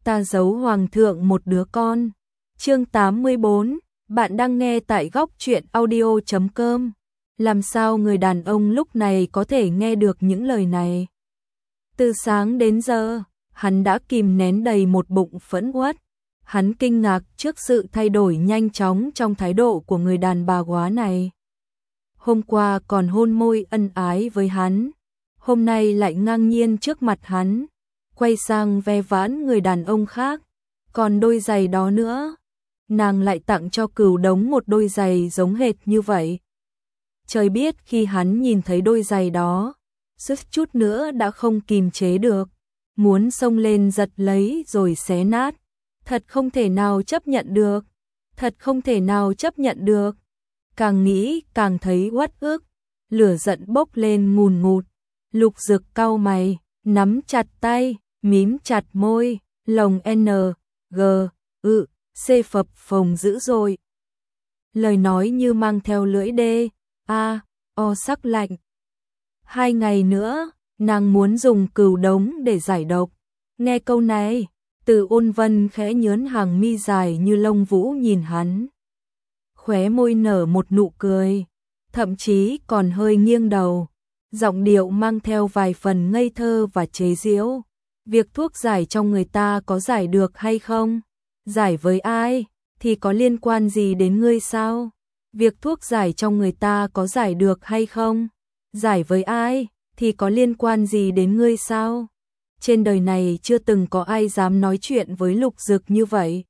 ta giấu hoàng thượng một đứa con. Chương 84, bạn đang nghe tại góc truyện audio.com. Làm sao người đàn ông lúc này có thể nghe được những lời này? Từ sáng đến giờ, hắn đã kìm nén đầy một bụng phẫn uất. Hắn kinh ngạc trước sự thay đổi nhanh chóng trong thái độ của người đàn bà góa này. Hôm qua còn hôn môi ân ái với hắn, hôm nay lại ngang nhiên trước mặt hắn, quay sang ve vãn người đàn ông khác. Còn đôi giày đó nữa, nàng lại tặng cho Cửu Đống một đôi giày giống hệt như vậy. Trời biết khi hắn nhìn thấy đôi giày đó, suýt chút nữa đã không kìm chế được, muốn xông lên giật lấy rồi xé nát. Thật không thể nào chấp nhận được, thật không thể nào chấp nhận được. Càng nghĩ càng thấy uất ức, lửa giận bốc lên ngùn ngụt. Lục Dực cau mày, nắm chặt tay, mím chặt môi, lồng N, G, C phập phồng dữ dội. Lời nói như mang theo lưỡi đê, A, O sắc lạnh. 2 ngày nữa, nàng muốn dùng Cửu Đống để giải độc. Nghe câu này, Từ Ôn Vân khẽ nhớn hàng mi dài như lông vũ nhìn hắn. Khóe môi nở một nụ cười, thậm chí còn hơi nghiêng đầu. Giọng điệu mang theo vài phần ngây thơ và chế giễu. Việc thuốc giải trong người ta có giải được hay không? Giải với ai? Thì có liên quan gì đến ngươi sao? Việc thuốc giải trong người ta có giải được hay không? Giải với ai? Thì có liên quan gì đến ngươi sao? Trên đời này chưa từng có ai dám nói chuyện với Lục Dực như vậy.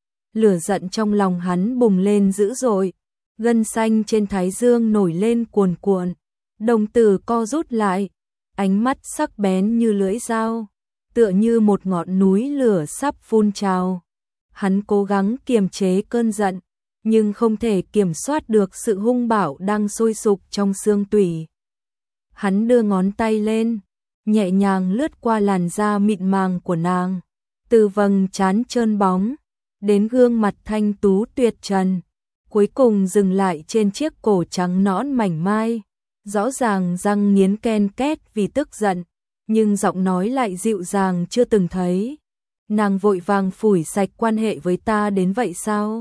Lửa giận trong lòng hắn bùng lên dữ dội, gân xanh trên thái dương nổi lên cuồn cuộn, đồng tử co rút lại, ánh mắt sắc bén như lưỡi dao, tựa như một ngọn núi lửa sắp phun trào. Hắn cố gắng kiềm chế cơn giận, nhưng không thể kiểm soát được sự hung bạo đang sôi sục trong xương tủy. Hắn đưa ngón tay lên, nhẹ nhàng lướt qua làn da mịn màng của nàng, từ vầng trán trơn bóng đến gương mặt thanh tú tuyệt trần, cuối cùng dừng lại trên chiếc cổ trắng nõn mảnh mai. Rõ ràng răng nghiến ken két vì tức giận, nhưng giọng nói lại dịu dàng chưa từng thấy. Nàng vội vàng phủi sạch quan hệ với ta đến vậy sao?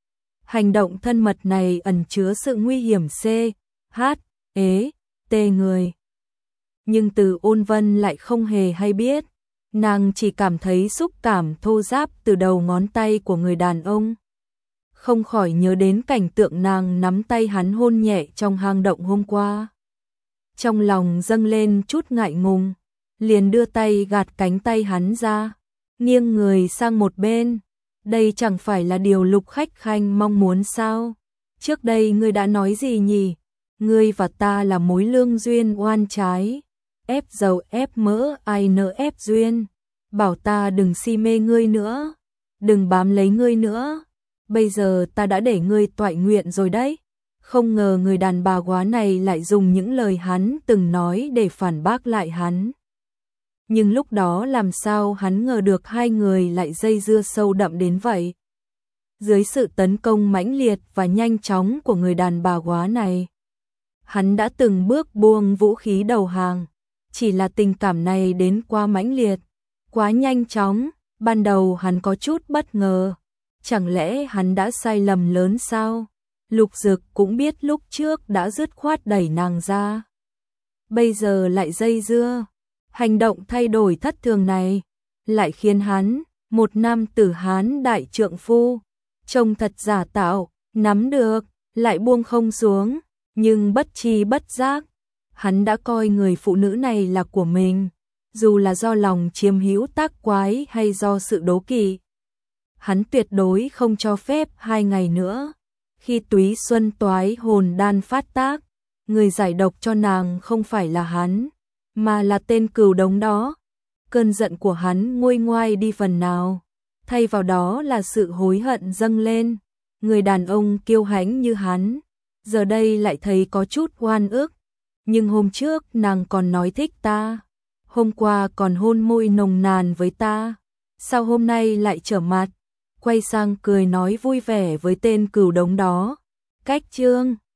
Hành động thân mật này ẩn chứa sự nguy hiểm C, H, ế, T người. Nhưng Từ Ôn Vân lại không hề hay biết. Nàng chỉ cảm thấy xúc cảm thô ráp từ đầu ngón tay của người đàn ông. Không khỏi nhớ đến cảnh tượng nàng nắm tay hắn hôn nhẹ trong hang động hôm qua. Trong lòng dâng lên chút ngại ngùng, liền đưa tay gạt cánh tay hắn ra, nghiêng người sang một bên. Đây chẳng phải là điều Lục Khách Khanh mong muốn sao? Trước đây ngươi đã nói gì nhỉ? Ngươi và ta là mối lương duyên oan trái. Ép dầu ép mỡ ai nỡ ép duyên. Bảo ta đừng si mê ngươi nữa, đừng bám lấy ngươi nữa. Bây giờ ta đã để ngươi toại nguyện rồi đấy. Không ngờ người đàn bà góa này lại dùng những lời hắn từng nói để phản bác lại hắn. Nhưng lúc đó làm sao hắn ngờ được hai người lại dây dưa sâu đậm đến vậy. Dưới sự tấn công mãnh liệt và nhanh chóng của người đàn bà góa này, hắn đã từng bước buông vũ khí đầu hàng. Chỉ là tình cảm này đến quá mãnh liệt, quá nhanh chóng, ban đầu hắn có chút bất ngờ. Chẳng lẽ hắn đã sai lầm lớn sao? Lục Dực cũng biết lúc trước đã dứt khoát đẩy nàng ra, bây giờ lại dây dưa. Hành động thay đổi thất thường này lại khiến hắn, một nam tử Hán đại trượng phu, trông thật giả tạo, nắm được lại buông không xuống. Nhưng bất tri bất giác, hắn đã coi người phụ nữ này là của mình, dù là do lòng chiếm hữu tác quái hay do sự đố kỵ. Hắn tuyệt đối không cho phép 2 ngày nữa, khi túy xuân toái hồn đan phát tác, người giải độc cho nàng không phải là hắn, mà là tên Cửu Đống đó. Cơn giận của hắn nguôi ngoai đi phần nào, thay vào đó là sự hối hận dâng lên. Người đàn ông kiêu hãnh như hắn, giờ đây lại thấy có chút oan ức. Nhưng hôm trước nàng còn nói thích ta, hôm qua còn hôn môi nồng nàn với ta, sao hôm nay lại trở mặt, quay sang cười nói vui vẻ với tên Cửu Đống đó. Cách chương